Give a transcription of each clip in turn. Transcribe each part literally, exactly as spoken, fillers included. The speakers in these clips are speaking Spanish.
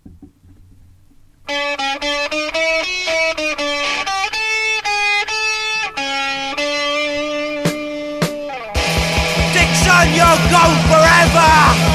Dixon, you'll go forever!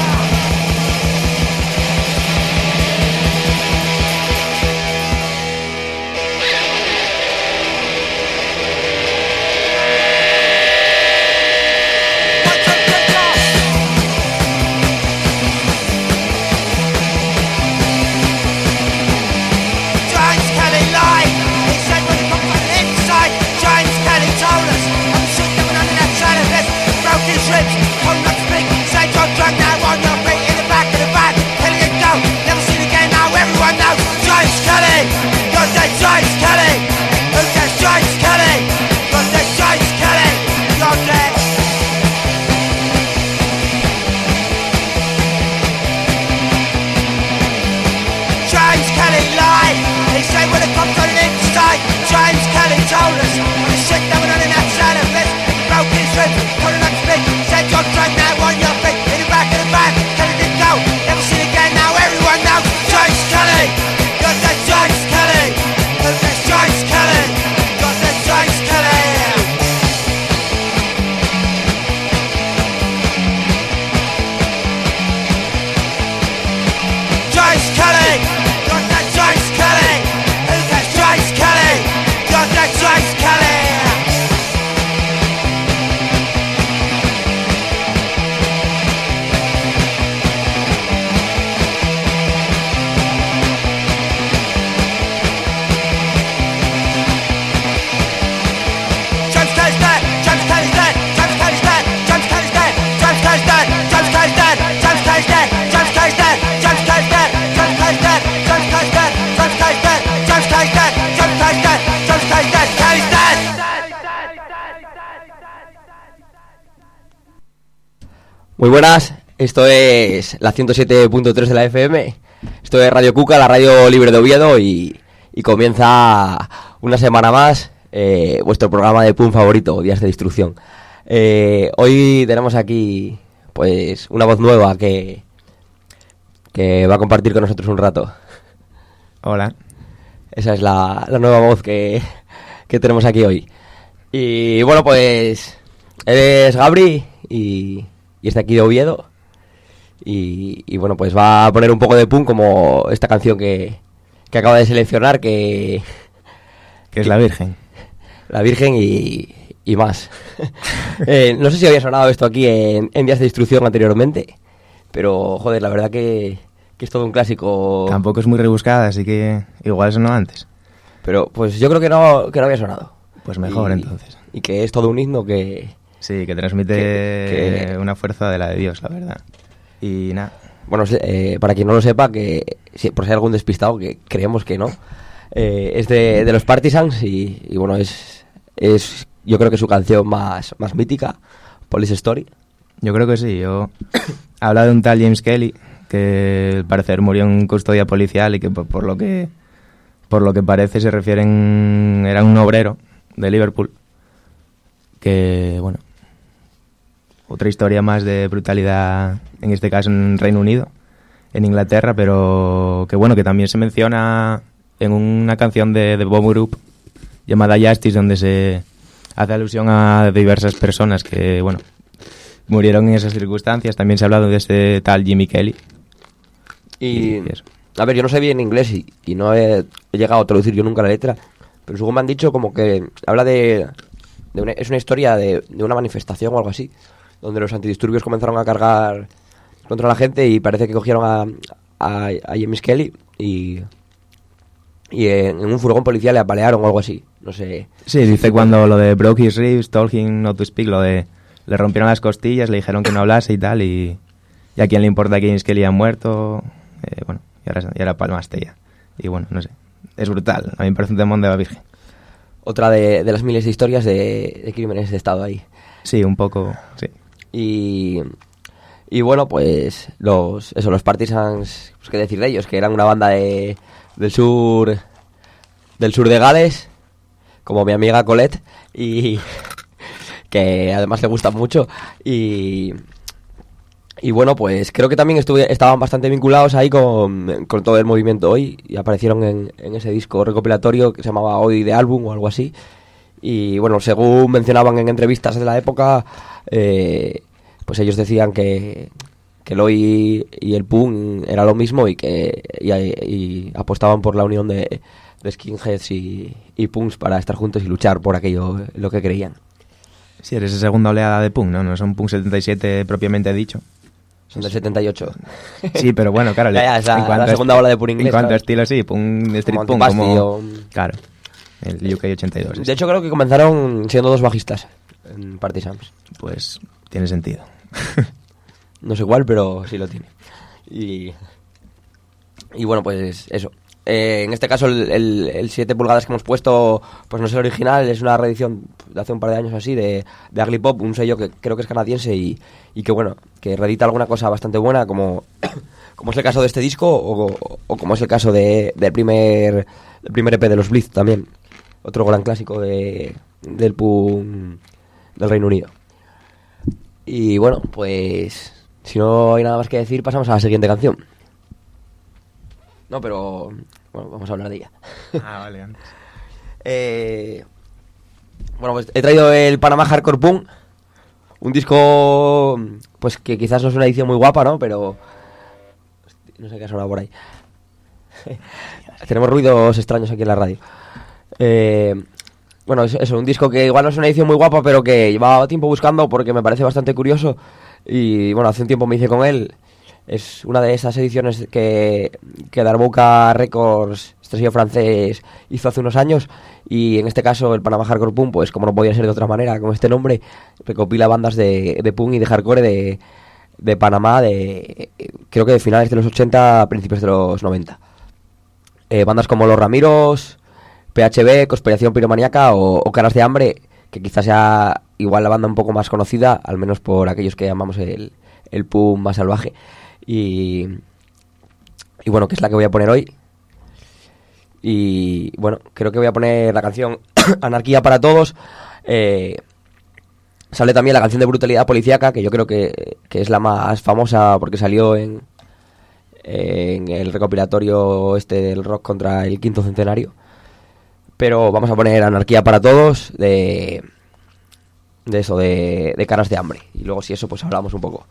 Muy buenas, esto es la ciento siete punto tres de la F M, esto es Radio Cuca, la radio libre de Oviedo, y, y comienza una semana más eh, vuestro programa de punk favorito, Días de Destrucción. Eh, hoy tenemos aquí pues una voz nueva que, que va a compartir con nosotros un rato. Hola. Esa es la, la nueva voz que, que tenemos aquí hoy. Y bueno, pues eres Gabri y... y está aquí de Oviedo, y, y bueno, pues va a poner un poco de punk como esta canción que, que acaba de seleccionar, que... que es La Virgen. La Virgen y, y más. eh, no sé si había sonado esto aquí en, en Días de Destrucción anteriormente, pero joder, la verdad que, que es todo un clásico. Tampoco es muy rebuscada, así que igual sonó antes. Pero pues yo creo que no, que no había sonado. Pues mejor, y, entonces. Y que es todo un himno que... Sí, que transmite que, que... una fuerza de la de Dios, la verdad. Y nada. Bueno, eh, para quien no lo sepa, que si, por si hay algún despistado, que creemos que no, eh, es de, de los Partisans y, y bueno, es, es yo creo que su canción más, más mítica, Police Story. Yo creo que sí. Yo habla de un tal James Kelly que al parecer murió en custodia policial y que por, por lo que por lo que parece se refieren era un obrero de Liverpool que bueno, otra historia más de brutalidad, en este caso en Reino Unido, en Inglaterra, pero que bueno, que también se menciona en una canción de, de Bomb Group llamada Justice, donde se hace alusión a diversas personas que, bueno, murieron en esas circunstancias. También se ha hablado de este tal Jimmy Kelly. Y, y eso. A ver, yo no sé bien inglés y, y no he, he llegado a traducir yo nunca la letra, pero según me han dicho, como que habla de... de una, es una historia de, de una manifestación o algo así, donde los antidisturbios comenzaron a cargar contra la gente y parece que cogieron a, a, a James Kelly y, y en, en un furgón policial le apalearon o algo así, no sé. Sí, dice cuando lo de broke his ribs, told him not to speak, lo de le rompieron las costillas, le dijeron que no hablase y tal, y, y a quién le importa que James Kelly ha muerto, eh, bueno, y ahora, y ahora palmaste ya. Y bueno, no sé, es brutal, a mí me parece un demon de la Virgen. Otra de, de las miles de historias de, de crímenes de Estado ahí. Sí, un poco, sí. Y, y bueno, pues los eso, los Partisans, pues qué decir de ellos, que eran una banda de, del sur del sur de Gales, como mi amiga Colette, y que además le gusta mucho. Y, Y bueno, pues creo que también estuve, estaban bastante vinculados ahí con, con todo el movimiento Hoy y aparecieron en, en ese disco recopilatorio que se llamaba Hoy de Álbum o algo así. Y bueno, según mencionaban en entrevistas de la época, eh, pues ellos decían que, que el Hoy y el punk era lo mismo y que y, y apostaban por la unión de, de skinheads y, y punks para estar juntos y luchar por aquello, lo que creían. Sí, eres esa segunda oleada de punk, ¿no? No son punk setenta y siete propiamente dicho. Son del setenta y ocho. Sí, pero bueno, claro. Ya, ya, es la, en cuanto la segunda a, ola de punk inglés. En cuanto a ¿sabes? estilo, sí, punk, street Como punk, Antipasti como... o- Claro, el U K ochenta y dos. De hecho, creo que comenzaron siendo dos bajistas en Partisans. Pues tiene sentido. No sé cuál, pero sí lo tiene. Y, y bueno, pues eso. Eh, en este caso, el, el, el siete pulgadas que hemos puesto, pues no es el original, es una reedición de hace un par de años así, de, de Ugly Pop, un sello que creo que es canadiense y, y que bueno, que reedita alguna cosa bastante buena, como, como es el caso de este disco o, o como es el caso de, del primer, el primer E P de los Blitz también. Otro gran clásico de, del punk del Reino Unido. Y bueno, pues si no hay nada más que decir, pasamos a la siguiente canción. No, pero bueno, vamos a hablar de ella. Ah, vale, antes. eh, bueno, pues he traído el Panamá Hardcore Punk, un disco pues que quizás no es una edición muy guapa, ¿no? Pero hostia, no sé qué ha sonado por ahí. Tenemos ruidos extraños aquí en la radio. Eh, bueno, eso, eso, un disco que igual no es una edición muy guapa, pero que llevaba tiempo buscando porque me parece bastante curioso. Y bueno, hace un tiempo me hice con él. Es una de esas ediciones que, que Darbuka Records, este sello francés, hizo hace unos años. Y en este caso el Panamá Hardcore Punk, pues como no podía ser de otra manera, con este nombre, recopila bandas de, de punk y de hardcore de, de Panamá, de creo que de finales de los ochenta a principios de los noventa. Eh, bandas como Los Ramiros, P H B, Conspiración Piromaniaca o, o Caras de Hambre, que quizás sea igual la banda un poco más conocida, al menos por aquellos que llamamos el, el punk más salvaje. Y, y bueno, que es la que voy a poner hoy. Y bueno, creo que voy a poner la canción Anarquía para Todos. Eh, sale también la canción de Brutalidad Policíaca, que yo creo que, que es la más famosa porque salió en, en el recopilatorio este del rock contra el quinto centenario. Pero vamos a poner Anarquía para Todos de, de eso, de, de Caras de Hambre. Y luego si eso, pues hablamos un poco.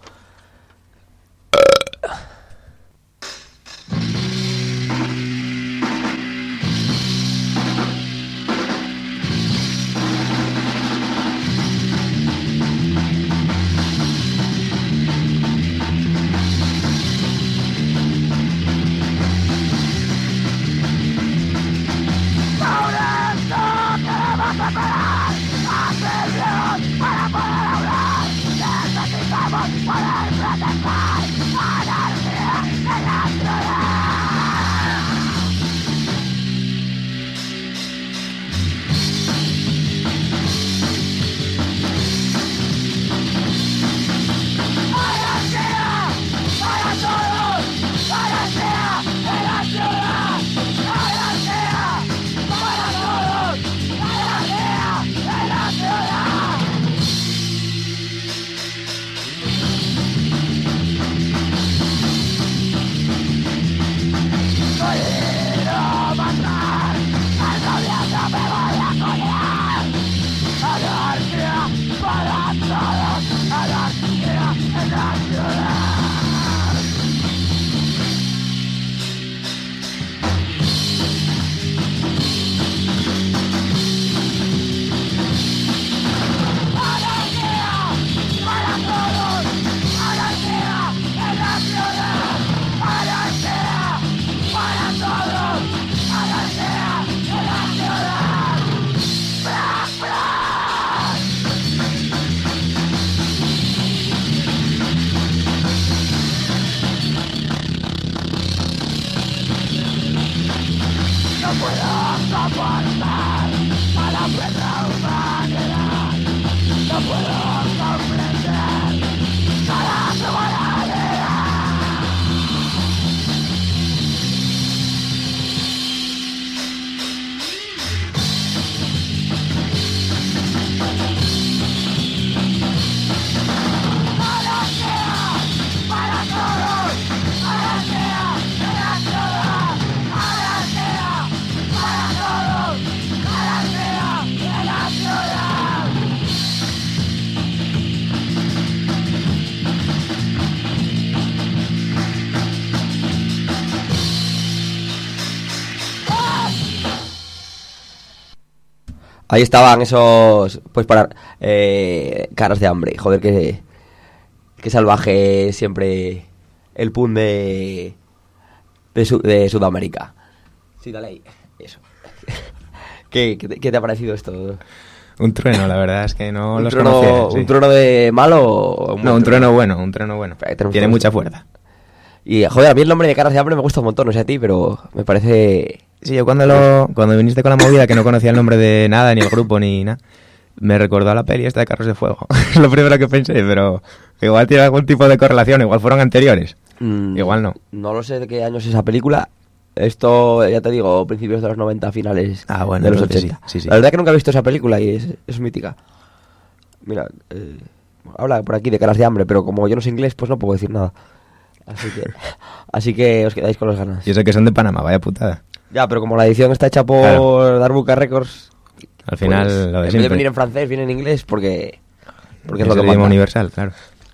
Ahí estaban esos, pues para eh, caras de hambre. Joder, que, que salvaje siempre el pun de, de, Su- de Sudamérica. Sí, dale ahí, eso. ¿Qué, qué, te, ¿Qué te ha parecido esto? Un trueno, la verdad es que no ¿Un los trueno, conocía. Sí. ¿Un trueno de malo o No, un trueno bueno, un trueno bueno. Ahí tenemos Tiene todo mucha esto. fuerza. Y joder, a mí el nombre de caras de hambre me gusta un montón, no sé a ti, pero me parece... Sí, yo cuando lo cuando viniste con la movida, que no conocía el nombre de nada, ni el grupo, ni nada, me recordó a la peli esta de Carros de Fuego. Es lo primero que pensé, pero igual tiene algún tipo de correlación, igual fueron anteriores. Mm, Igual no. No lo sé de qué año es esa película. Esto, ya te digo, principios de los noventa, finales Ah, bueno, de los entonces ochenta. sí, sí, sí. La verdad que nunca he visto esa película y es, es mítica. Mira, eh, habla por aquí de caras de hambre, pero como yo no sé inglés, pues no puedo decir nada. Así que, así que os quedáis con las ganas. Yo sé que son de Panamá, vaya putada. Ya, pero como la edición está hecha por Claro. Darbuka Records, Al final, pues, lo de en vez de siempre. venir en francés, viene en inglés porque, porque es, Es lo el que idioma manda. universal, claro.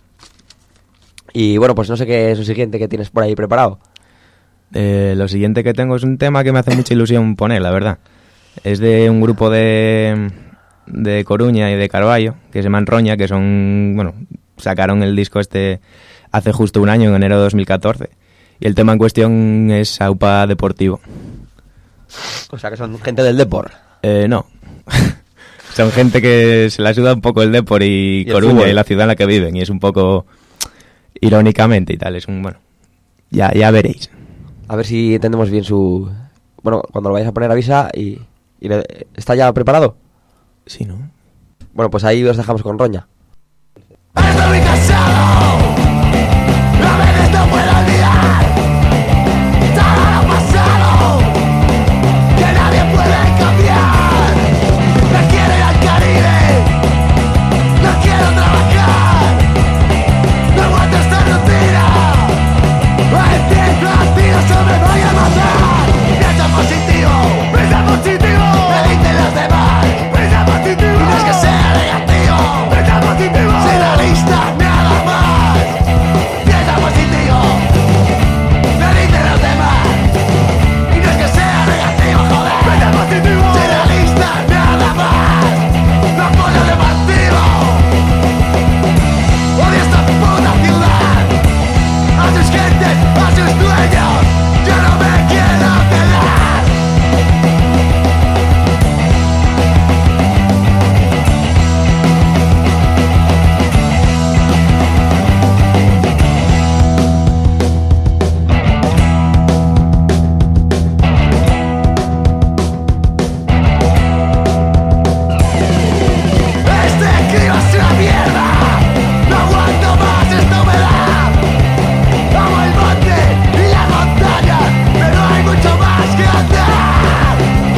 Y bueno, pues no sé qué es lo siguiente que tienes por ahí preparado. Eh, lo siguiente que tengo es un tema que me hace mucha ilusión poner, la verdad. Es de un grupo de, de Coruña y de Carballo, que se llaman Roña, que son, bueno, sacaron el disco este hace justo un año, en enero de dos mil catorce. Y el tema en cuestión es Aupa Deportivo. O sea, que son gente del Depor. Eh, no. Son gente que se la ayuda un poco el Depor y, Y el Coruña fútbol. y la ciudad en la que viven. Y es un poco irónicamente y tal. Es un, bueno, ya, ya veréis. A ver si entendemos bien su... Bueno, cuando lo vayas a poner avisa y... y le- ¿Está ya preparado? Sí, ¿no? Bueno, pues ahí os dejamos con Roña. Estoy cansado, a veces no puedo olvidar todo lo pasado, que nadie puede cambiar. No quiero ir al Caribe, no quiero trabajar, no aguanto esta rutina. Empiezo a tiro, yo me voy a matar. Piensa positivo, piensa positivo, me dicen los demás. Piensa positivo, no es que sea negativo. Piensa positivo, si la lista nada más. Piensa positivo, me dicen los demás. Y no es que sea negativo, joder. Piensa positivo, si la lista nada más. No puedo negativo. Odio esta puta ciudad. A sus gentes, a sus dueños, yo no me quiero quedar. Este clima es una mierda. No aguanto más esta humedad. Amo el monte y la montaña, pero hay mucho más que andar.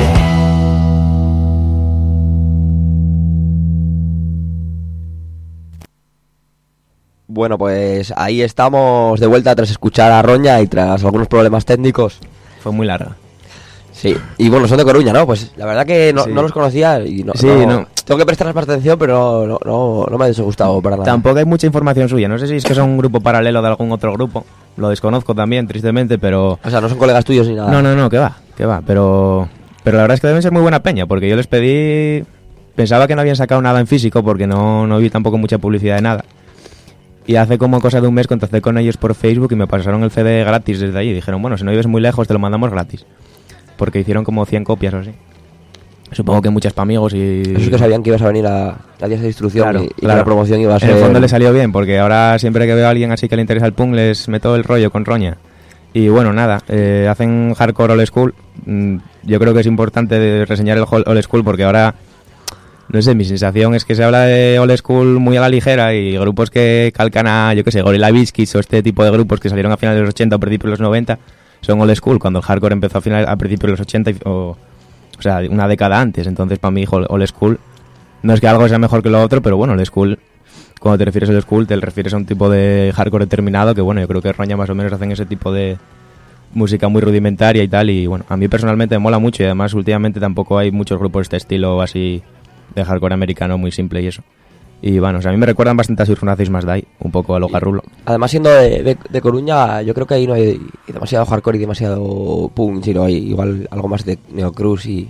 Bueno, pues ahí estamos de vuelta tras escuchar a Roña y tras algunos problemas técnicos. Fue muy larga. Sí, y bueno, son de Coruña, ¿no? Pues la verdad que no, Sí. no los conocía y no, Sí, no- no. Tengo que prestarles más atención, pero no, no, no me ha disgustado para nada. Tampoco hay mucha información suya. No sé si es que son un grupo paralelo de algún otro grupo. Lo desconozco también, tristemente, pero... O sea, no son colegas tuyos ni nada. No, no, no, que va, que va. Pero, pero la verdad es que deben ser muy buena peña, porque yo les pedí... Pensaba que no habían sacado nada en físico, porque no, no vi tampoco mucha publicidad de nada. Y hace como cosa de un mes contacté con ellos por Facebook y me pasaron el C D gratis desde allí. Dijeron, bueno, si no vives muy lejos te lo mandamos gratis. Porque hicieron como cien copias o así. Supongo que muchas para amigos y... Esos que sabían que ibas a venir a la días de distribución Claro, y, y que claro. la promoción iba a En ser... el fondo le salió bien, porque ahora siempre que veo a alguien así que le interesa el punk, les meto el rollo con Roña. Y bueno, nada, eh, hacen hardcore old school. Mm, Yo creo que es importante de reseñar el hol- old school, porque ahora, no sé, mi sensación es que se habla de old school muy a la ligera y grupos que calcan a, yo qué sé, Gorilla Biscuits o este tipo de grupos que salieron a finales de los ochenta o principios de los noventa, son old school, cuando el hardcore empezó a, final, a principios de los ochenta, y- o, o sea, una década antes. Entonces, para mí, old old school no es que algo sea mejor que lo otro, pero bueno, old school, cuando te refieres al school, te refieres a un tipo de hardcore determinado, que bueno, yo creo que Roña más o menos hacen ese tipo de música muy rudimentaria y tal, y bueno, a mí personalmente me mola mucho, y además últimamente tampoco hay muchos grupos de este estilo así de hardcore americano muy simple y eso. Y bueno, o sea, a mí me recuerdan bastante a Sir Francis Más Die, un poco a lo Garrulo. Además, siendo de, de, de Coruña, yo creo que ahí no hay demasiado hardcore y demasiado punk, sino hay igual algo más de neocruz y,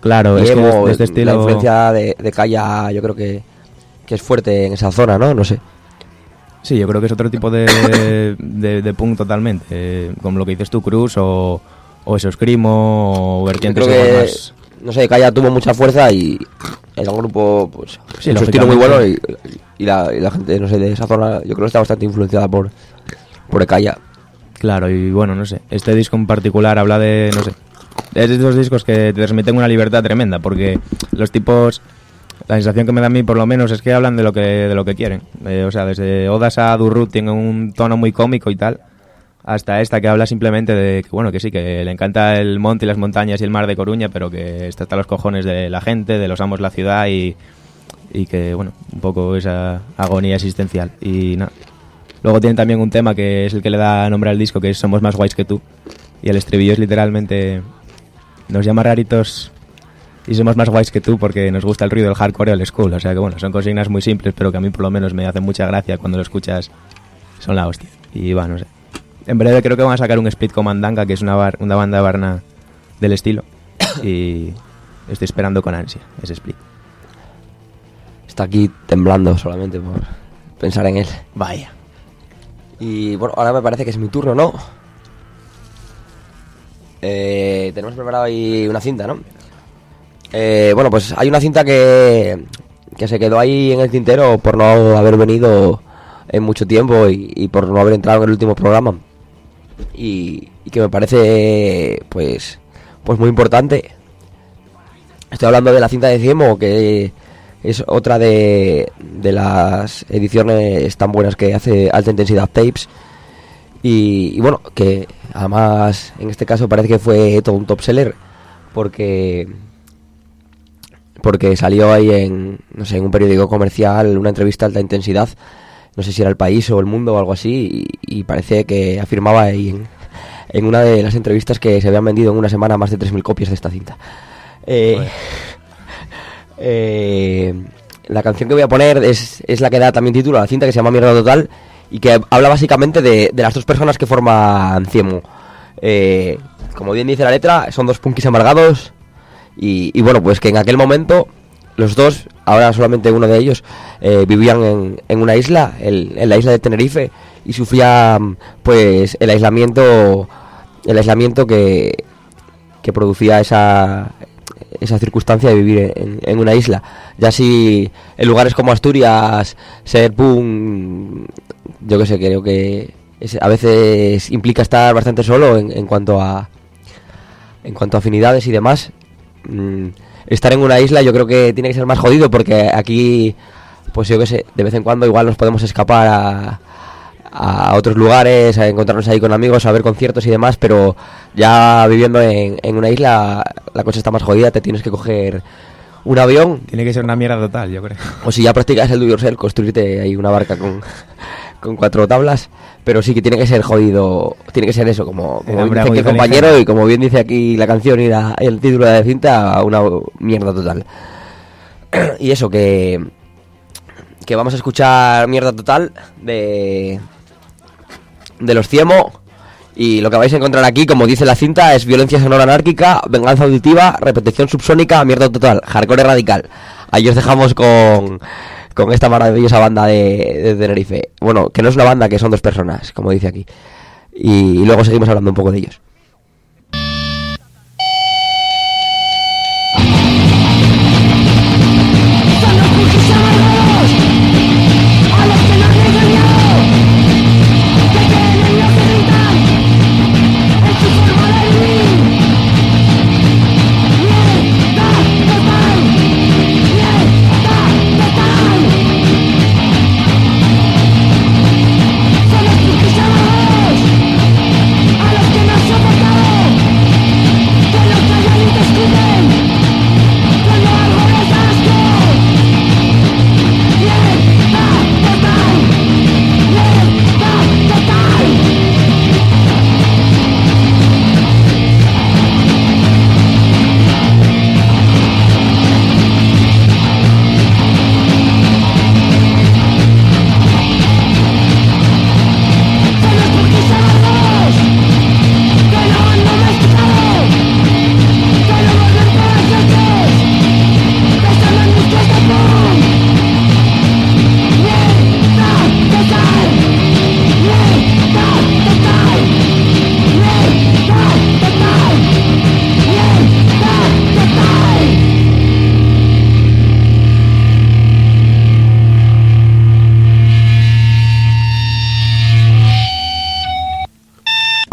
Claro, es que emo, de este estilo... la influencia de, de Kaya yo creo que, que es fuerte en esa zona, ¿no? No sé. Sí, yo creo que es otro tipo de, de, de punk totalmente, eh, como lo que dices tú, Cruz, o, o eso, Screamo, o vertientes creo que, igual más... no sé, Kaya tuvo mucha fuerza y era un grupo, pues, Sí, en su estilo muy lógicamente. bueno y, y, la, y la gente, no sé, de esa zona yo creo que está bastante influenciada por, por Kaya. Claro, y bueno, no sé, este disco en particular habla de, no sé, es de esos discos que te transmiten una libertad tremenda, porque los tipos, la sensación que me da a mí por lo menos es que hablan de lo que de lo que quieren. Eh, o sea, desde Odas a Durrut tienen un tono muy cómico y tal, hasta esta que habla simplemente de que, bueno, que sí, que le encanta el monte y las montañas y el mar de Coruña, pero que está hasta los cojones de la gente, de los amos de la ciudad y, y que, bueno, un poco esa agonía existencial. Y nada. Luego tienen también un tema que es el que le da nombre al disco, que es Somos más guays que tú. Y el estribillo es literalmente... Nos llama raritos y somos más guays que tú porque nos gusta el ruido del hardcore y el school. O sea que bueno, son consignas muy simples, pero que a mí por lo menos me hacen mucha gracia cuando lo escuchas. Son la hostia. Y va, no sé. En breve creo que van a sacar un split con Mandanga, que es una, bar, una banda barna del estilo. Y estoy esperando con ansia ese split. Está aquí temblando solamente por pensar en él. Vaya. Y bueno, ahora me parece que es mi turno, ¿no? Eh, tenemos preparado ahí una cinta, ¿no? Eh, bueno, pues hay una cinta que, que se quedó ahí en el tintero por no haber venido en mucho tiempo y, y por no haber entrado en el último programa. Y, y que me parece, pues, pues muy importante. Estoy hablando de la cinta de Ciemo, que es otra de, de las ediciones tan buenas que hace Alta Intensidad Tapes. Y, y bueno, que además en este caso parece que fue todo un top seller, porque porque salió ahí en, no sé, en un periódico comercial, una entrevista a Alta Intensidad, no sé si era El País o El Mundo o algo así, y, y parece que afirmaba ahí en, en una de las entrevistas que se habían vendido en una semana más de tres mil copias de esta cinta. Eh, eh, la canción que voy a poner es, es la que da también título a la cinta, que se llama Mierda Total, y que habla básicamente de, de las dos personas que forman Ciemo. Eh, como bien dice la letra, son dos punkis amargados y, y bueno, pues que en aquel momento los dos, ahora solamente uno de ellos, eh, vivían en, en una isla, el, en la isla de Tenerife, y sufrían pues el aislamiento el aislamiento que, que producía esa esa circunstancia de vivir en, en una isla. Ya si en lugares como Asturias ser punk, yo que sé, creo que es, a veces implica estar bastante solo en, en cuanto a en cuanto a afinidades y demás. Mm, estar en una isla yo creo que tiene que ser más jodido, porque aquí, pues yo que sé, de vez en cuando igual nos podemos escapar a a otros lugares, a encontrarnos ahí con amigos, a ver conciertos y demás, pero ya viviendo en, en una isla la cosa está más jodida, te tienes que coger un avión. Tiene que ser una mierda total, yo creo. O si ya practicas el do yourself, construirte ahí una barca con, con cuatro tablas, pero sí que tiene que ser jodido, tiene que ser eso, como, como dice aquí el compañero y como bien dice aquí la canción y la, el título de la cinta, una mierda total. Y eso, que, que vamos a escuchar Mierda Total de... de los Ciemo, y lo que vais a encontrar aquí, como dice la cinta, es violencia sonora anárquica, venganza auditiva, repetición subsónica, mierda total, hardcore radical. Ahí os dejamos con, con esta maravillosa banda de, de Tenerife. Bueno, que no es una banda, que son dos personas, como dice aquí. Y, y luego seguimos hablando un poco de ellos. Somos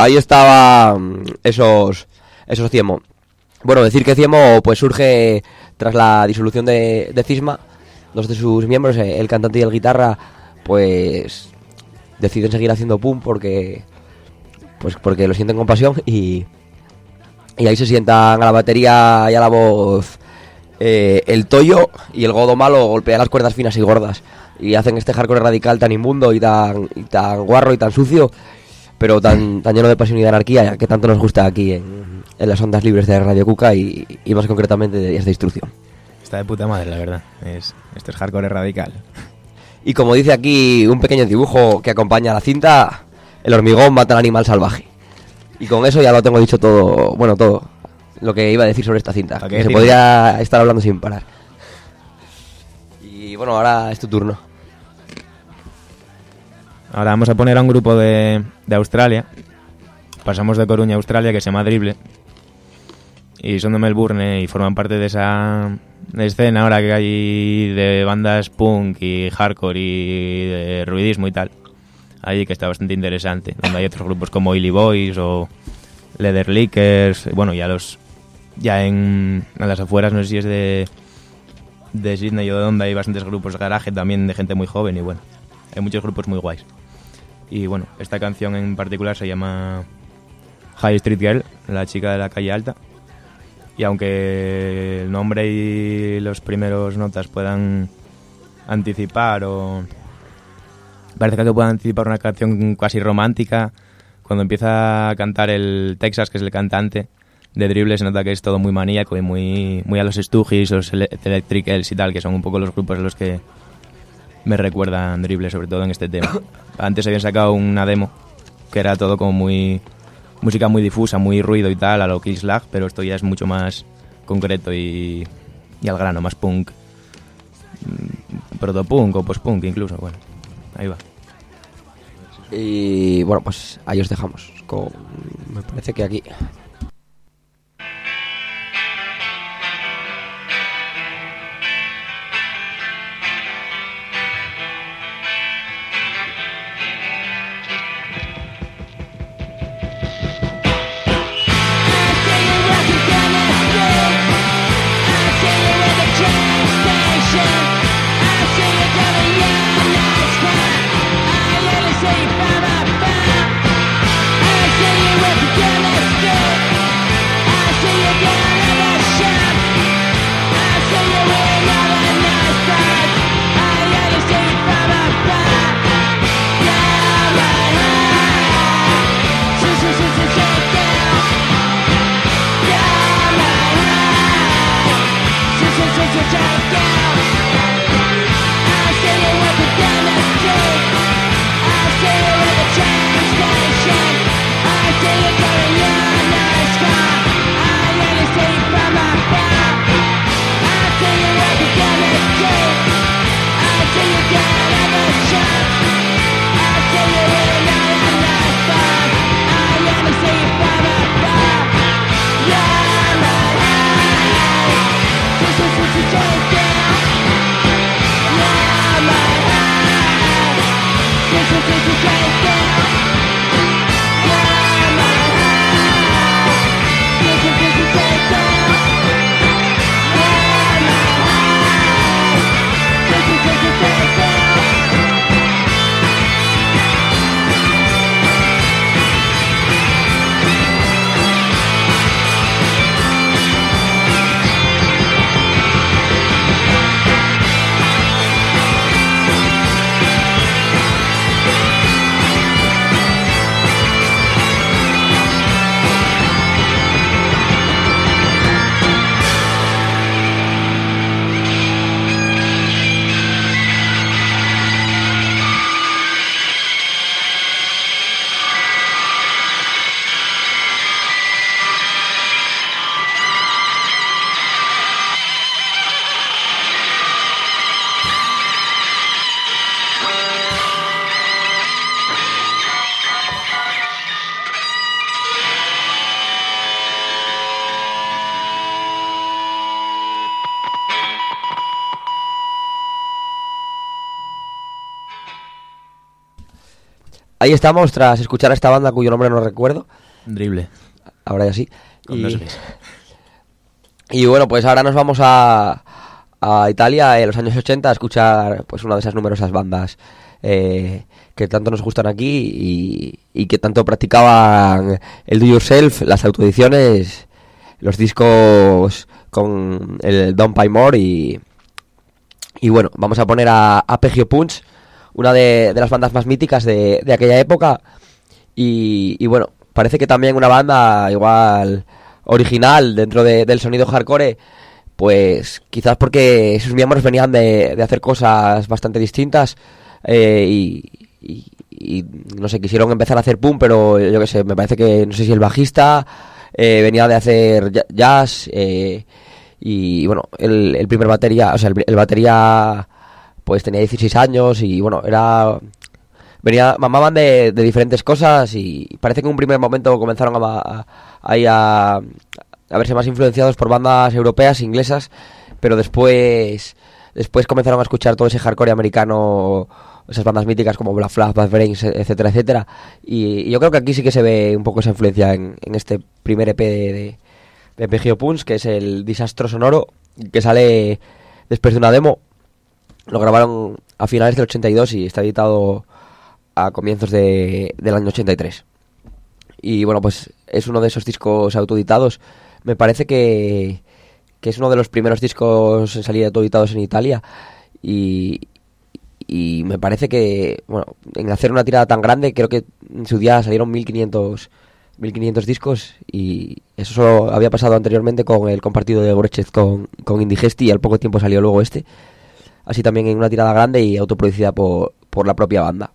ahí estaba mm, esos, esos Ciemo. Bueno, decir que Ciemo pues surge tras la disolución de, de Cisma. Dos de sus miembros, el cantante y el guitarra, pues deciden seguir haciendo punk porque pues porque lo sienten con pasión y, y ahí se sientan a la batería y a la voz eh, el Toyo, y el Godo Malo golpea las cuerdas finas y gordas y hacen este hardcore radical tan inmundo y tan, y tan guarro y tan sucio, pero tan, tan lleno de pasión y de anarquía, que tanto nos gusta aquí en, en las ondas libres de Radio Cuca y, y más concretamente de Días de Instrucción. Está de puta madre, la verdad. Es, esto es hardcore radical. Y como dice aquí un pequeño dibujo que acompaña a la cinta, el hormigón mata al animal salvaje. Y con eso ya lo tengo dicho todo, bueno, todo lo que iba a decir sobre esta cinta, que se podría estar hablando sin parar. Y bueno, ahora es tu turno. Ahora vamos a poner a un grupo de, de Australia. Pasamos de Coruña a Australia, que se llama Dribble. Y son de Melbourne y forman parte de esa escena ahora que hay de bandas punk y hardcore y de ruidismo y tal. Ahí que está bastante interesante. Donde hay otros grupos como Illy Boys o Leather Lickers. Bueno, ya los ya en, en las afueras, no sé si es de, de Sydney o de donde hay bastantes grupos de garaje también de gente muy joven. Y bueno, hay muchos grupos muy guays. Y bueno, esta canción en particular se llama High Street Girl, la chica de la calle alta. Y aunque el nombre y los primeros notas puedan anticipar o parece que puedan anticipar una canción casi romántica, cuando empieza a cantar el Texas, que es el cantante de Dribble, se nota que es todo muy maníaco y muy, muy a los Stooges, los Electric Elves y tal, que son un poco los grupos a los que me recuerdan Dribble, sobre todo en este tema. Antes habían sacado una demo que era todo como muy música muy difusa, muy ruido y tal, a lo Kill Slag, pero esto ya es mucho más concreto y, y al grano, más punk, protopunk o post-punk incluso. Bueno, ahí va. Y bueno, pues ahí os dejamos con, me parece que aquí. I see you with the ahí estamos tras escuchar a esta banda cuyo nombre no recuerdo. Drible. Ahora ya sí. Con Y, no sé qué es. y bueno, pues ahora nos vamos a, a Italia en los años ochenta a escuchar pues una de esas numerosas bandas eh, que tanto nos gustan aquí y, y que tanto practicaban el do yourself, las autoediciones, los discos con el Don Paimore y, y bueno, vamos a poner a, a Pegio Punch, una de, de las bandas más míticas de, de aquella época y, y bueno, parece que también una banda igual original dentro de, del sonido hardcore, pues quizás porque sus miembros venían de, de hacer cosas bastante distintas eh, y, y, y no sé, quisieron empezar a hacer punk, pero yo qué sé, me parece que no sé si el bajista eh, venía de hacer ya- jazz eh, y bueno, el, el primer batería, o sea, el, el batería pues tenía dieciséis años y bueno, era venía mamaban de, de diferentes cosas y parece que en un primer momento comenzaron a, a, ahí a, a verse más influenciados por bandas europeas, inglesas, pero después después comenzaron a escuchar todo ese hardcore americano, esas bandas míticas como Black Flag, Bad Brains, etcétera, etcétera. Y, y yo creo que aquí sí que se ve un poco esa influencia en, en este primer E P de, de, de Pegio Punch, que es el Disastro Sonoro, que sale después de una demo. Lo grabaron a finales del ochenta y dos y está editado a comienzos de, del año ochenta y tres. Y bueno, pues es uno de esos discos autoeditados. Me parece que, que es uno de los primeros discos en salir autoeditados en Italia. Y, y me parece que, bueno, en hacer una tirada tan grande, creo que en su día salieron mil quinientos discos. Y eso solo había pasado anteriormente con el compartido de Gorechez con, con Indigesti, y al poco tiempo salió luego este. Así también en una tirada grande y autoproducida por, por la propia banda.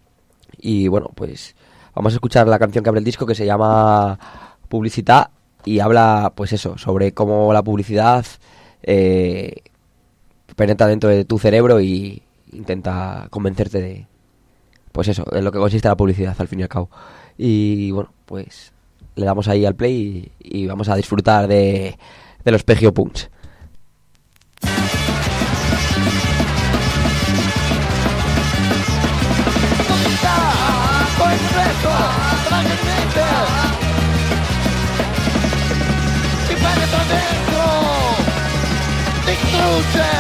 Y bueno, pues vamos a escuchar la canción que abre el disco, que se llama Publicidad, y habla pues eso, sobre cómo la publicidad eh, penetra dentro de tu cerebro y intenta convencerte de pues eso, en lo que consiste la publicidad al fin y al cabo. Y bueno, pues le damos ahí al play y, y vamos a disfrutar de, de los Pegio Punch. Poi presto, tragicamente ti penetra dentro, ti distrugge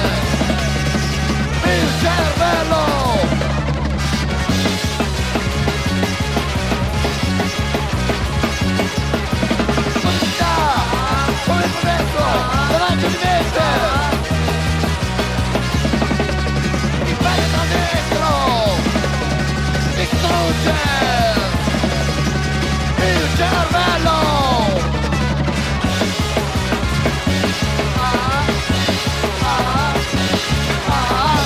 il cervello. Pubblicità, poi presto, tragicamente ti penetra dentro, distrugge il cervello. Ah, ah, ah.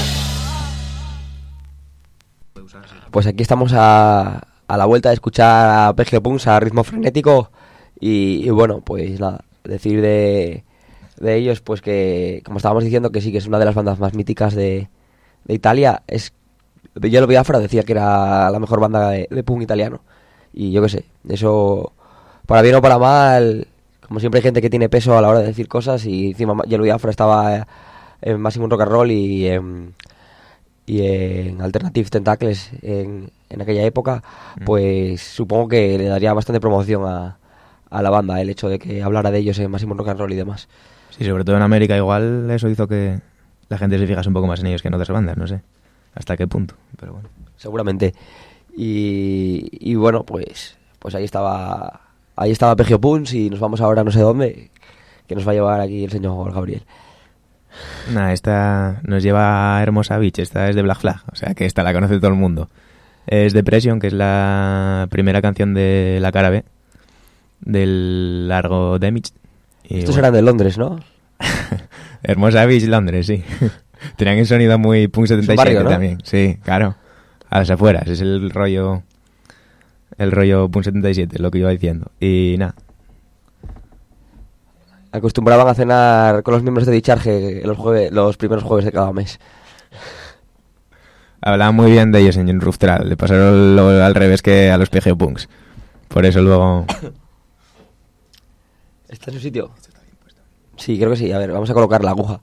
Pues aquí estamos a, a la vuelta de escuchar a Pegio Punch a ritmo frenético y, y bueno, pues nada, decir de, de ellos pues que, como estábamos diciendo, que sí que es una de las bandas más míticas de, de Italia. Es Yellow Biafra decía que era la mejor banda de, de punk italiano. Y yo qué sé, eso, para bien o para mal, como siempre hay gente que tiene peso a la hora de decir cosas, y encima Yellow Biafra estaba en Maximum Rock and Roll y en, y en Alternative Tentacles en, en aquella época, pues supongo que le daría bastante promoción a, a la banda el hecho de que hablara de ellos en Maximum Rock and Roll y demás. Sí, sobre todo en América igual eso hizo que la gente se fijase un poco más en ellos que en otras bandas, no sé hasta qué punto, pero bueno. Seguramente. Y, y bueno, pues pues ahí estaba ahí estaba Pegio Punch y nos vamos ahora no sé dónde, que nos va a llevar aquí el señor Gabriel. Nah, esta nos lleva a Hermosa Beach, esta es de Black Flag, o sea que esta la conoce todo el mundo. Es Depression, que es la primera canción de la cara B del largo Damage. Y Estos bueno, eran de Londres, ¿no? Hermosa Beach, Londres, sí. Tenían un sonido muy punk setenta y siete barrio, ¿no? también, sí, claro. A las afueras, es el rollo el rollo punk setenta y siete, lo que iba diciendo. Y nada. Acostumbraban a cenar con los miembros de Discharge los jueves, los primeros jueves de cada mes. Hablaban muy bien de ellos en Rough Trad, le pasaron lo, al revés que a los Pegio Punks. Por eso luego... ¿Está en su sitio? Sí, creo que sí. A ver, vamos a colocar la aguja.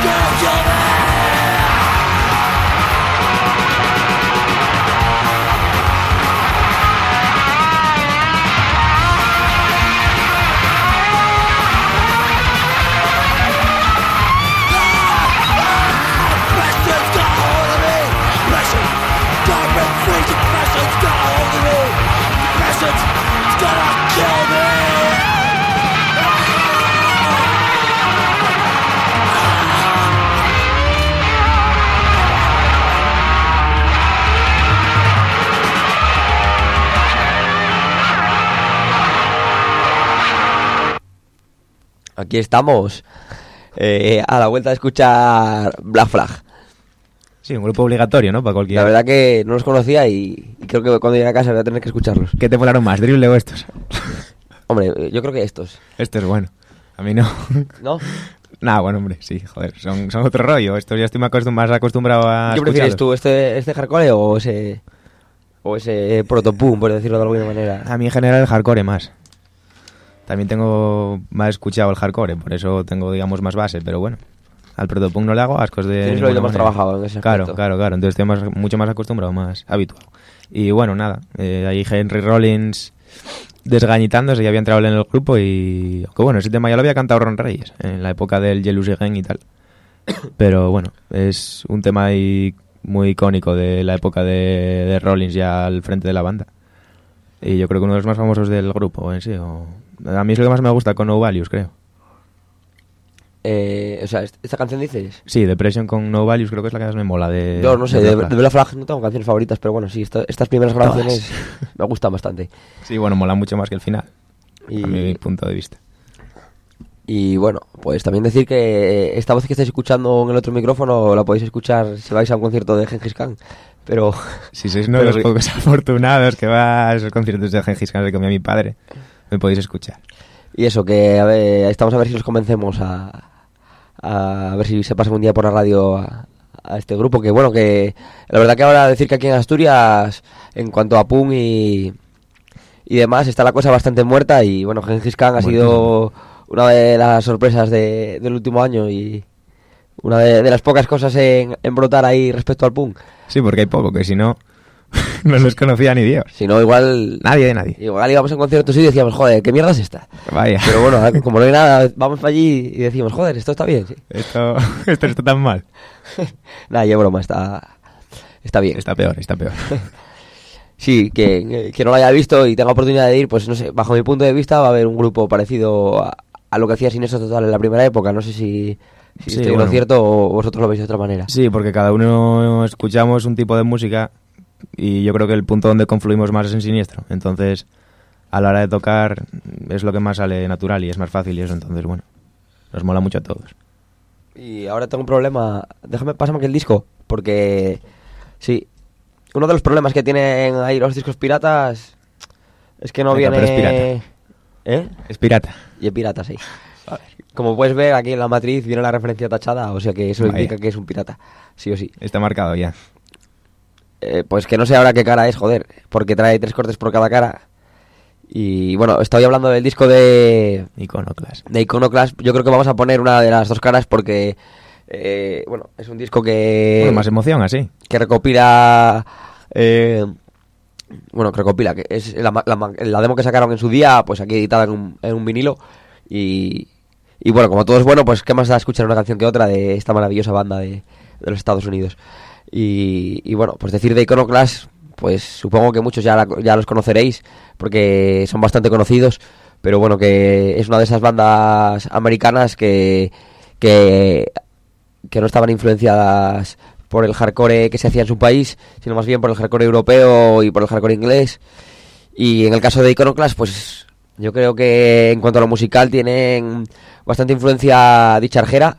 Aquí estamos, eh, a la vuelta de escuchar Black Flag. Sí, un grupo obligatorio, ¿no? Para cualquiera. La verdad que no los conocía y, y creo que cuando llegue a casa voy a tener que escucharlos. ¿Qué te molaron más, Dribble o estos? Hombre, yo creo que estos. Este es bueno. A mí no. ¿No? Nah, bueno, hombre, sí, joder, son, son otro rollo. Estos ya estoy más acostum- más acostumbrado a ¿Qué escucharlos. prefieres tú, este, este hardcore o ese, o ese protopunk, por decirlo de alguna manera? A mí en general el hardcore más. También tengo más escuchado el hardcore, por eso tengo, digamos, más base, pero bueno. Al protopunk no le hago ascos de Tienes lo ninguna más manera. trabajado en ese Claro, aspecto. claro, claro. Entonces estoy más, mucho más acostumbrado, más habituado. Y bueno, nada. Eh, ahí Henry Rollins desgañitándose, ya había entrado en el grupo y... Que bueno, ese tema ya lo había cantado Ron Reyes, en la época del Jealous Again y tal. Pero bueno, es un tema ahí muy icónico de la época de, de Rollins ya al frente de la banda. Y yo creo que uno de los más famosos del grupo en sí. O... A mí es lo que más me gusta con No Values, creo. Eh, o sea, ¿esta canción dices? Sí, Depression con No Values creo que es la que más me mola de... Yo no sé, de de, Black de Flag. Black Flag no tengo canciones favoritas, pero bueno, sí, esta- estas primeras grabaciones me gustan bastante. Sí, bueno, mola mucho más que el final, Y, a mi punto de vista. y bueno, pues también decir que esta voz que estáis escuchando en el otro micrófono la podéis escuchar si vais a un concierto de Gengis Khan, pero... Si sois uno de pero- los pocos afortunados que va a esos conciertos de Gengis Khan que comía mi padre, me podéis escuchar. Y eso, que a ver, estamos a ver si los convencemos a, a ver si se pasan un día por la radio a, a este grupo, que bueno, que la verdad que ahora decir que aquí en Asturias, en cuanto a punk y, y demás, está la cosa bastante muerta y bueno, Gengis Khan ha sido una de las sorpresas de, del último año y una de, de las pocas cosas en, en brotar ahí respecto al punk. Sí, porque hay poco, que si no, no los conocía ni Dios. Si no, igual... Nadie de nadie. Igual íbamos a un concierto y decíamos, joder, ¿qué mierda es esta? Vaya, Pero bueno, como no hay nada, vamos para allí y decimos, joder, esto está bien, sí. esto, esto está tan mal. Nada, ya broma, está, está bien. Está peor, está peor. Sí, que, que no lo haya visto y tenga oportunidad de ir, pues no sé, bajo mi punto de vista va a haber un grupo parecido a, a lo que hacía Siniestro Total en la primera época. No sé si, si Sí, estoy en lo bueno. cierto o vosotros lo veis de otra manera. Sí, porque cada uno escuchamos un tipo de música y yo creo que el punto donde confluimos más es en Siniestro. Entonces, a la hora de tocar es lo que más sale natural y es más fácil y eso. Entonces, bueno, nos mola mucho a todos. Y ahora tengo un problema, déjame, pásame aquí el disco, porque sí, uno de los problemas que tienen ahí los discos piratas es que no Venga, viene... pero es pirata. ¿Eh? Es pirata. Y es pirata, sí. Como puedes ver, aquí en la matriz viene la referencia tachada, o sea que eso Vaya. indica que es un pirata, sí o sí. Está marcado ya. Eh, pues que no sé ahora qué cara es, joder, porque trae tres cortes por cada cara. Y bueno, estoy hablando del disco de, Iconoclast. de Iconoclast. Yo creo que vamos a poner una de las dos caras porque, eh, bueno, es un disco que, Bueno, más emoción así. que recopila... eh, bueno, que recopila, que es la, ma- la, ma- la demo que sacaron en su día, pues aquí editada en un, en un vinilo. Y, y bueno, como todo es bueno, pues qué más da escuchar una canción que otra de esta maravillosa banda de, de los Estados Unidos. Y, y bueno, pues decir de Iconoclast, pues supongo que muchos ya, la- ya los conoceréis, porque son bastante conocidos, pero bueno, que es una de esas bandas americanas que, que, que no estaban influenciadas por el hardcore que se hacía en su país, sino más bien por el hardcore europeo y por el hardcore inglés. Y en el caso de Iconoclast, pues yo creo que en cuanto a lo musical tienen bastante influencia dicharjera.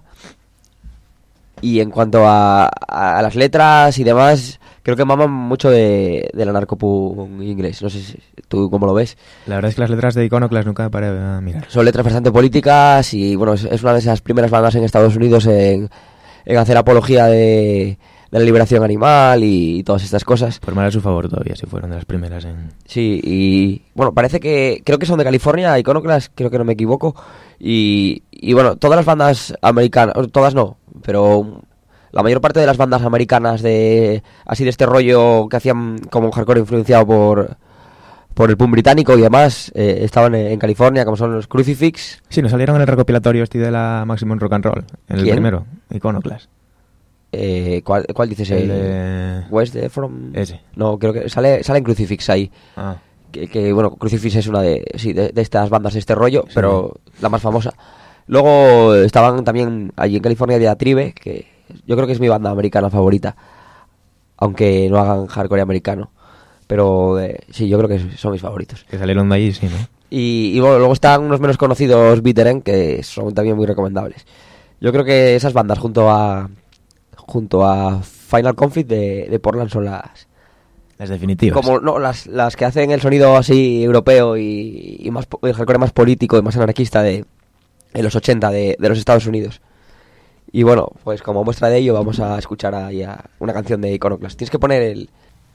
Y en cuanto a, a las letras y demás, creo que maman mucho de, del anarcopunk inglés. No sé si tú cómo lo ves. La verdad es que las letras de Iconoclast nunca me paré a mirar. Son letras bastante políticas y bueno, es, es una de esas primeras bandas en Estados Unidos en, en hacer apología de, de la liberación animal y, y todas estas cosas. Por mal a su favor todavía, si fueron de las primeras en... Sí, y bueno, parece que creo que son de California, Iconoclast, creo que no me equivoco. Y, y bueno, todas las bandas americanas, todas no, pero la mayor parte de las bandas americanas de así de este rollo que hacían como un hardcore influenciado por por el punk británico y demás, eh, estaban en, en California, como son los Crucifix. Sí, nos salieron en el recopilatorio este de la Maximum Rock and Roll, en el ¿Quién? primero, Iconoclast. Eh, ¿cuál, ¿Cuál dices? El El, de... West de From... Ese. No, creo que sale, sale en Crucifix ahí. Ah. Que, que, bueno, Crucifix es una de, sí, de, de estas bandas de este rollo, Sí. pero la más famosa. Luego estaban también allí en California Diatribe, que yo creo que es mi banda americana favorita, aunque no hagan hardcore americano. Pero eh, sí, yo creo que son mis favoritos. Que salieron de allí, sí, ¿no? Y, y bueno, luego están unos menos conocidos Bitter End, que son también muy recomendables. Yo creo que esas bandas junto a junto a Final Conflict de, de Portland son las Las definitivas. como no las, las que hacen el sonido así europeo y, y más po- el hardcore más político y más anarquista de, de los ochenta de, de los Estados Unidos. Y bueno, pues como muestra de ello vamos a escuchar ahí a una canción de Iconoclast. Tienes que poner el...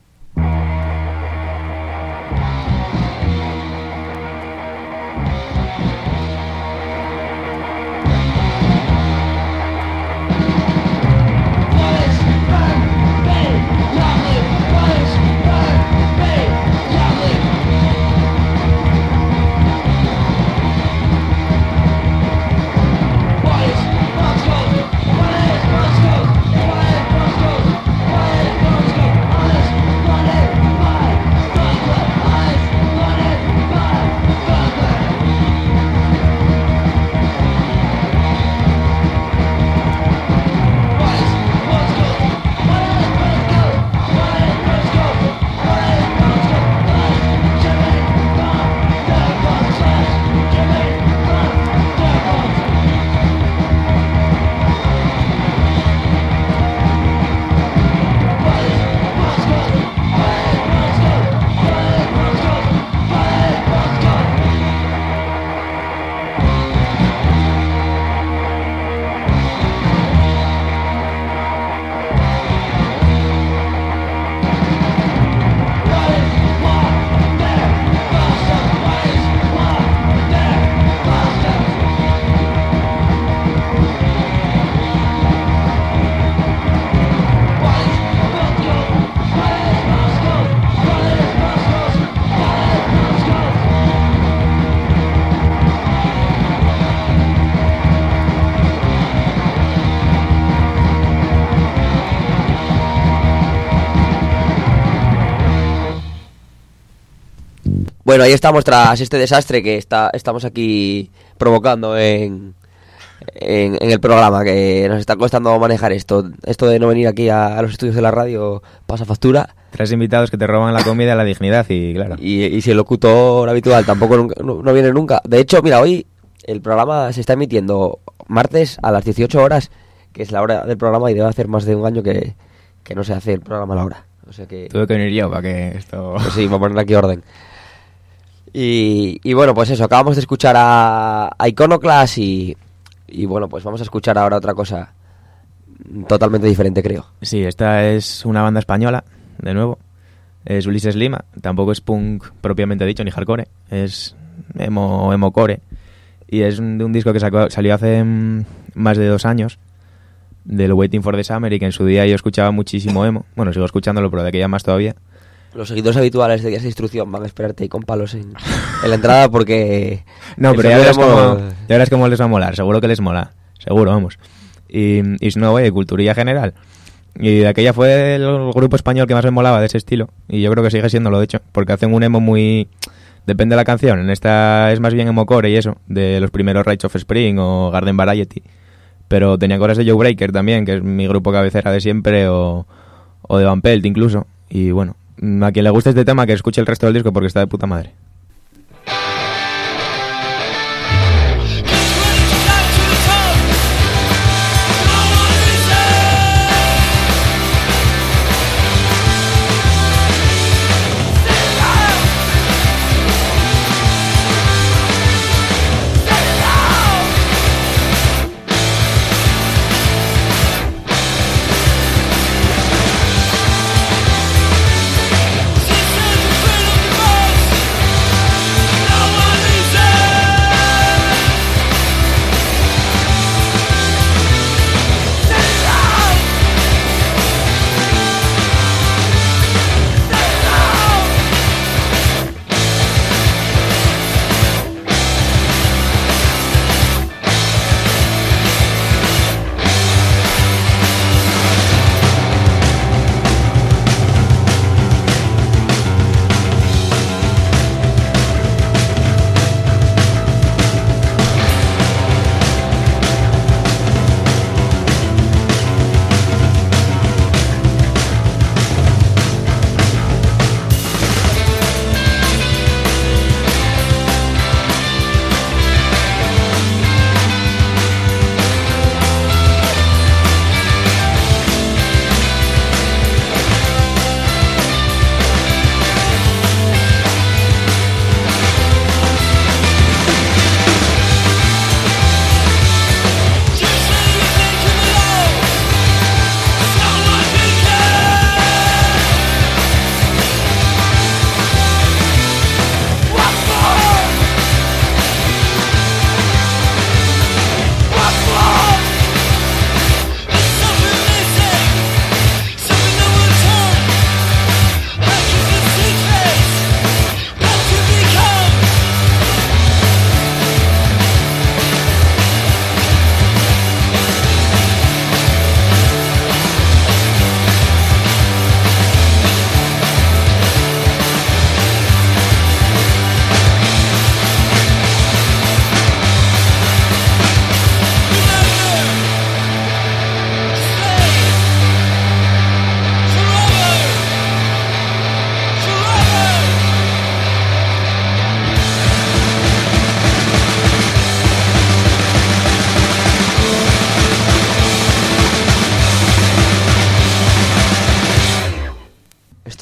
Bueno, ahí estamos tras este desastre que está, estamos aquí provocando en, en, en el programa, que nos está costando manejar esto. Esto de no venir aquí a, a los estudios de la radio pasa factura. Tres invitados que te roban la comida y la dignidad y claro. Y, y si el locutor habitual tampoco nunca- no, no viene nunca. De hecho, mira, hoy el programa se está emitiendo martes a las dieciocho horas, que es la hora del programa, y debe hacer más de un año que, que no se hace el programa a la hora. O sea que... Tuve que venir yo para que esto... Pues sí, vamos a poner aquí orden. Y, y bueno, pues eso, acabamos de escuchar a, a Iconoclast y, y bueno, pues vamos a escuchar ahora otra cosa totalmente diferente, creo. Sí, esta es una banda española, de nuevo. Es Ulises Lima, tampoco es punk propiamente dicho, ni hardcore. Es emo, emo core. Y es un- de un disco que sacó- salió hace mm, más de dos años, del Waiting for the Summer, y que en su día yo escuchaba muchísimo emo. Bueno, sigo escuchándolo, pero de aquella más todavía. Los seguidores habituales de Guías de Instrucción van a esperarte ahí con palos en, en la entrada porque... No, el pero ya verás, sonido cómo, emo- ya verás cómo les va a molar, seguro que les mola, seguro, vamos. Y, y no, oye, culturilla general. Y de aquella fue el grupo español que más me molaba de ese estilo, y yo creo que sigue siéndolo, de hecho, porque hacen un emo muy... Depende de la canción, en esta es más bien emo core y eso, de los primeros Rage of Spring o Garden Variety. Pero tenía cosas de Joe Breaker también, que es mi grupo cabecera de siempre, o, o de Van Pelt incluso. Y bueno, a quien le guste este tema que escuche el resto del disco porque está de puta madre. She said the freedom the most.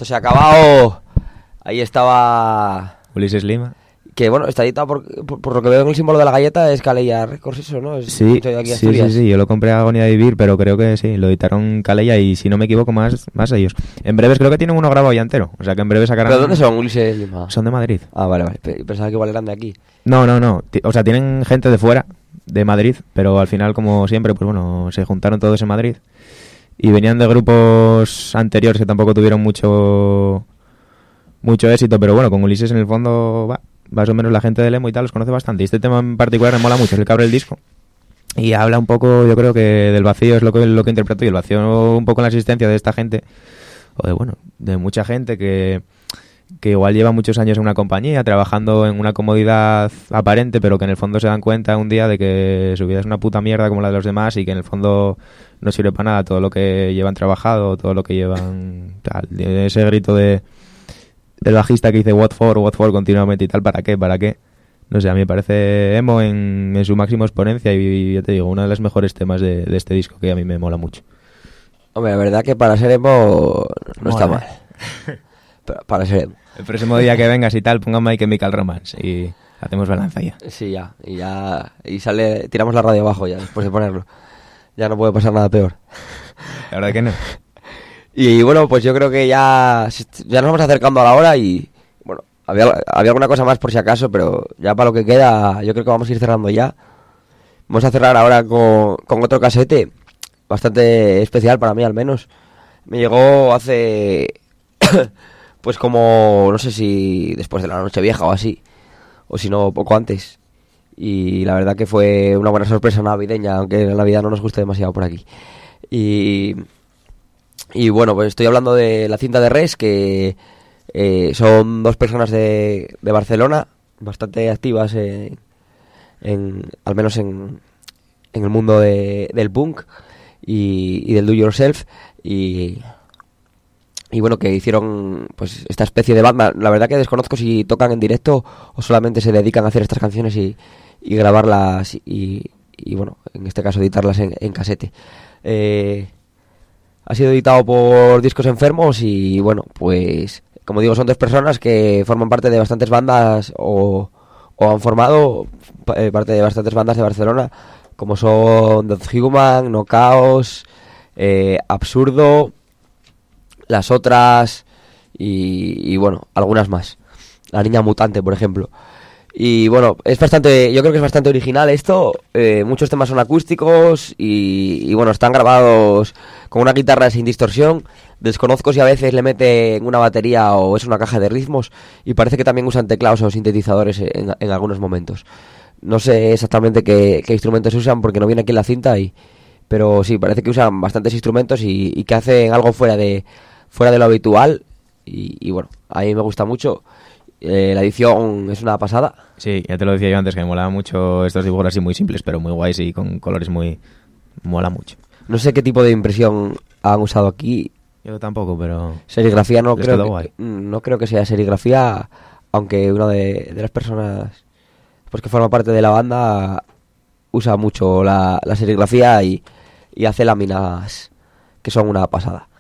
se ha acabado. Ahí estaba... Ulises Lima. Que bueno, está editado por, por, por lo que veo en el símbolo de la galleta, es Calella Records, eso, ¿no? Es Sí, de aquí a sí, sí, Asturias. sí, yo lo compré a Agonía de Vivir, pero creo que sí, lo editaron Calella y si no me equivoco más, más ellos. En breves creo que tienen uno grabado ya entero, o sea que en breve sacarán... ¿Pero dónde son, Ulises Lima? Son de Madrid. Ah, vale, vale. Pe- Pensaba que igual eran de aquí. No, no, no, Ti- o sea, tienen gente de fuera, de Madrid, pero al final, como siempre, pues bueno, se juntaron todos en Madrid y venían de grupos anteriores que tampoco tuvieron mucho mucho éxito, pero bueno, con Ulises en el fondo va, más o menos la gente del emo y tal los conoce bastante. Y este tema en particular me mola mucho, es el que abre el disco. Y habla un poco, yo creo que del vacío es lo que, lo que interpreto, y el vacío un poco en la existencia de esta gente, o de, bueno, de mucha gente que, que igual lleva muchos años en una compañía, trabajando en una comodidad aparente, pero que en el fondo se dan cuenta un día de que su vida es una puta mierda como la de los demás y que en el fondo no sirve para nada todo lo que llevan trabajado, todo lo que llevan tal. Ese grito de del bajista que dice what for, what for continuamente y tal, ¿para qué? ¿Para qué? No sé, a mí me parece emo en, en su máxima exponencia y, y ya te digo, uno de los mejores temas de, de este disco que a mí me mola mucho. Hombre, la verdad que para ser emo no está Mola, mal. Pa- Para ser emo. El próximo día que vengas y tal, póngame My Chemical Romance y hacemos balanza ya. Sí, ya. Y ya. Y sale. Tiramos la radio abajo ya después de ponerlo. Ya no puede pasar nada peor. La verdad que no. Y bueno, pues yo creo que ya. Ya nos vamos acercando a la hora y. Bueno, había, había alguna cosa más por si acaso, pero ya para lo que queda, yo creo que vamos a ir cerrando ya. Vamos a cerrar ahora con, con otro casete. Bastante especial para mí, al menos. Me llegó hace. Pues como. No sé si después de la Nochevieja o así. O si no, poco antes. Y la verdad que fue una buena sorpresa navideña, aunque la Navidad no nos guste demasiado por aquí. Y, y bueno, pues estoy hablando de la cinta de Res, que eh, son dos personas de, de Barcelona, bastante activas en, en al menos en, en el mundo de, del punk y, y del do yourself. Y... Y bueno, que hicieron pues esta especie de banda. La verdad que desconozco si tocan en directo o solamente se dedican a hacer estas canciones y, y grabarlas y, y bueno, en este caso editarlas en, en casete. Eh, ha sido editado por Discos Enfermos y bueno, pues como digo, son dos personas que forman parte de bastantes bandas o, o han formado eh, parte de bastantes bandas de Barcelona, como son Death Human, No Chaos, eh, Absurdo, las otras y, y bueno, algunas más. La Niña Mutante, por ejemplo. Y bueno, es bastante, yo creo que es bastante original esto. Eh, muchos temas son acústicos y, y bueno, están grabados con una guitarra sin distorsión. Desconozco si a veces le meten una batería o es una caja de ritmos, y parece que también usan teclados o sintetizadores en, en algunos momentos. No sé exactamente qué, qué instrumentos usan porque no viene aquí en la cinta, y, pero sí, parece que usan bastantes instrumentos y, y que hacen algo fuera de fuera de lo habitual y, y bueno, a mí me gusta mucho. Eh, la edición es una pasada. Sí, ya te lo decía yo antes, que me molaba mucho estos dibujos así muy simples, pero muy guays y con colores muy... mola mucho. No sé qué tipo de impresión han usado aquí. Yo tampoco, pero... Serigrafía no Les creo quedó que, guay. no creo que sea serigrafía, aunque una de, de las personas pues que forma parte de la banda usa mucho la, la serigrafía y, y hace láminas que son una pasada.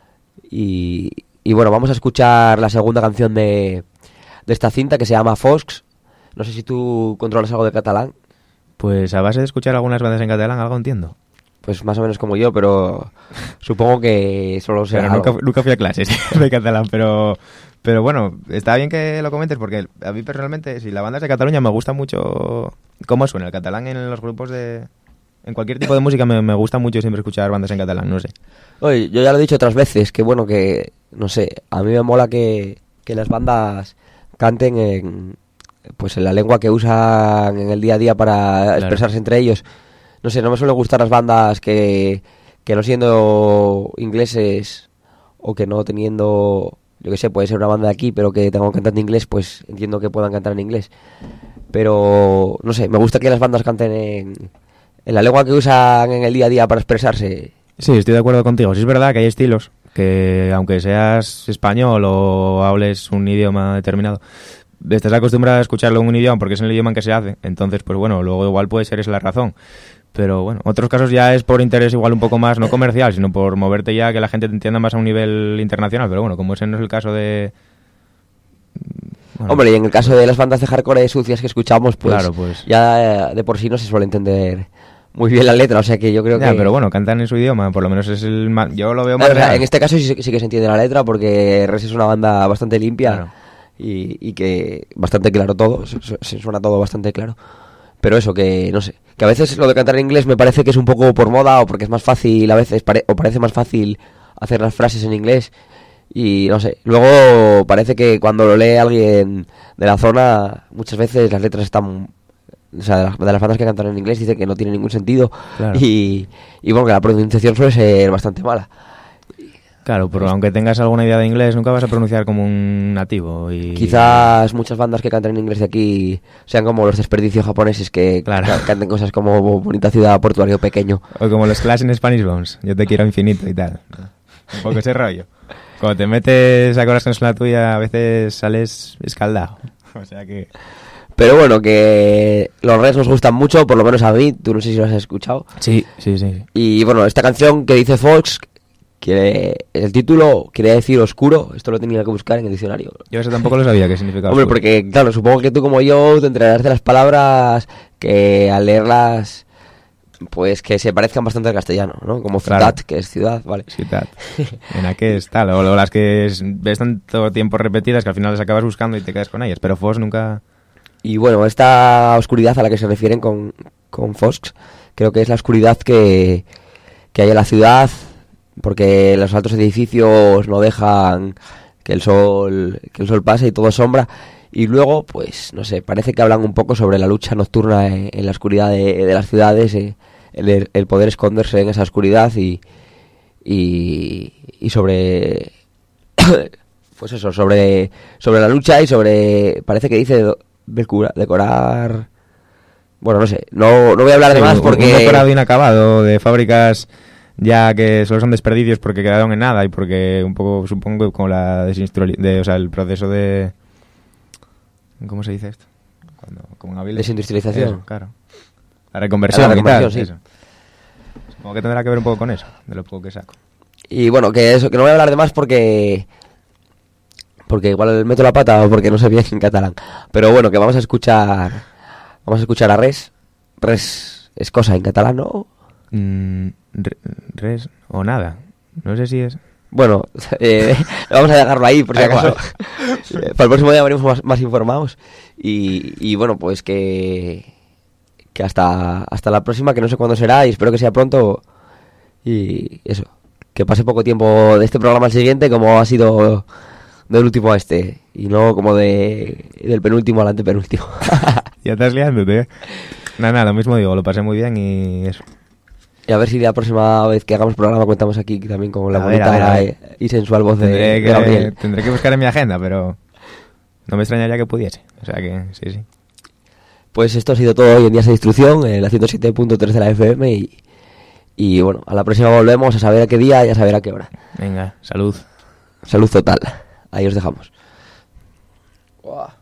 Y, y bueno, vamos a escuchar la segunda canción de, de esta cinta, que se llama Foscs. No sé si tú controlas algo de catalán. Pues a base de escuchar algunas bandas en catalán, algo entiendo. Pues más o menos como yo, pero supongo que solo será Pero nunca, algo. nunca fui a clases de catalán, pero... Pero bueno, está bien que lo comentes porque a mí personalmente, si la banda es de Cataluña, me gusta mucho cómo suena el catalán en los grupos de... En cualquier tipo de música me, me gusta mucho siempre escuchar bandas en catalán, no sé. Oye, yo ya lo he dicho otras veces, que bueno, que, no sé, a mí me mola que, que las bandas canten en, pues en la lengua que usan en el día a día para Claro. expresarse entre ellos. No sé, no me suelen gustar las bandas que, que no siendo ingleses o que no teniendo, yo qué sé, puede ser una banda de aquí, pero que tenga un cantante inglés, pues entiendo que puedan cantar en inglés. Pero, no sé, me gusta que las bandas canten en, en la lengua que usan en el día a día para expresarse. Sí, estoy de acuerdo contigo. Sí, es verdad que hay estilos que, aunque seas español o hables un idioma determinado, estás acostumbrado a escucharlo en un idioma porque es el idioma en que se hace. Entonces, pues bueno, luego igual puede ser esa la razón. Pero bueno, otros casos ya es por interés igual un poco más, no comercial, sino por moverte ya que la gente te entienda más a un nivel internacional. Pero bueno, como ese no es el caso de... Bueno, Hombre, y en el caso de las bandas de hardcore sucias que escuchamos, pues, Claro, pues. ya de por sí no se suele entender muy bien la letra, o sea que yo creo ya, que... pero bueno, cantan en su idioma, por lo menos es el más... Yo lo veo Ah, más o sea, real. en este caso sí, sí que se entiende la letra porque Res es una banda bastante limpia Claro. y, y que bastante claro todo, se, se suena todo bastante claro. Pero eso, que no sé, que a veces lo de cantar en inglés me parece que es un poco por moda o porque es más fácil, a veces pare- o parece más fácil hacer las frases en inglés y no sé. Luego parece que cuando lo lee alguien de la zona, muchas veces las letras están... O sea, de las, de las bandas que cantan en inglés dice que no tiene ningún sentido Claro. y, y bueno, que la pronunciación suele ser bastante mala. Claro, pero aunque tengas alguna idea de inglés, nunca vas a pronunciar como un nativo. Y Quizás muchas bandas que cantan en inglés de aquí sean como los desperdicios japoneses que Claro. ca- canten cosas como bonita ciudad, portuario pequeño. O como los Clash en Spanish Bones, yo te quiero infinito y tal. Un poco ese rollo. Cuando te metes a cosas con la tuya, a veces sales escaldado. O sea que... Pero bueno, que los Reds nos gustan mucho, por lo menos a mí, tú no sé si lo has escuchado. Sí, sí, sí. Y bueno, esta canción que dice Fox, que el título quiere decir oscuro, esto lo tenía que buscar en el diccionario. Yo eso tampoco lo sabía, qué significaba. Hombre, oscuro. porque claro, supongo que tú como yo te enterarás de las palabras que al leerlas, pues que se parezcan bastante al castellano, ¿no? Como ciudad, Claro. que es ciudad, vale. Ciudad. En la que es tal, o, o las que es- ves tanto tiempo repetidas que al final las acabas buscando y te quedas con ellas. Pero Fox nunca... Y bueno, esta oscuridad a la que se refieren con, con Fox, creo que es la oscuridad que, que hay en la ciudad, porque los altos edificios no dejan que el sol que el sol pase y todo es sombra. Y luego, pues, no sé, parece que hablan un poco sobre la lucha nocturna en, en la oscuridad de, de las ciudades, eh, el, el poder esconderse en esa oscuridad y, y, y sobre... pues eso, sobre, sobre la lucha y sobre... Parece que dice do- decora- decorar... Bueno, no sé, no, no voy a hablar de Sí, más un- porque... Un decorado inacabado de fábricas ya que solo son desperdicios porque quedaron en nada y porque un poco, supongo, con la desindustriali- de, o sea, el proceso de... ¿Cómo se dice esto? Cuando, como en Avilés. Desindustrialización. Eso, claro. La reconversión, La y tal, reconversión, sí. eso. Supongo que tendrá que ver un poco con eso, de lo poco que saco. Y bueno, que eso, que no voy a hablar de más porque... Porque igual meto la pata o porque no sé bien en catalán. Pero bueno, que vamos a escuchar... Vamos a escuchar a Res. Res es cosa en catalán, ¿no? Mm, re- res o nada. No sé si es... Bueno, eh, vamos a dejarlo ahí por si Da acaso. Eh, Para el próximo día venimos más, más informados. Y, y bueno, pues que... Que hasta, hasta la próxima, que no sé cuándo será y espero que sea pronto. Y eso. Que pase poco tiempo de este programa al siguiente como ha sido del último a este. Y no como de del penúltimo al antepenúltimo. Ya estás liándote, ¿eh? Nada, nada, lo mismo digo, lo pasé muy bien y eso. Y a ver si la próxima vez que hagamos programa contamos aquí también con la A ver, bonita a ver, a ver. y sensual voz de, Tendré de que, Gabriel. tendré que buscar en mi agenda, pero no me extrañaría que pudiese. O sea que sí, sí. Pues esto ha sido todo hoy en Días de Instrucción, en la ciento siete punto tres de la F M. Y, y bueno, a la próxima volvemos a saber a qué día y a saber a qué hora. Venga, salud. Salud total. Ahí os dejamos. Buah.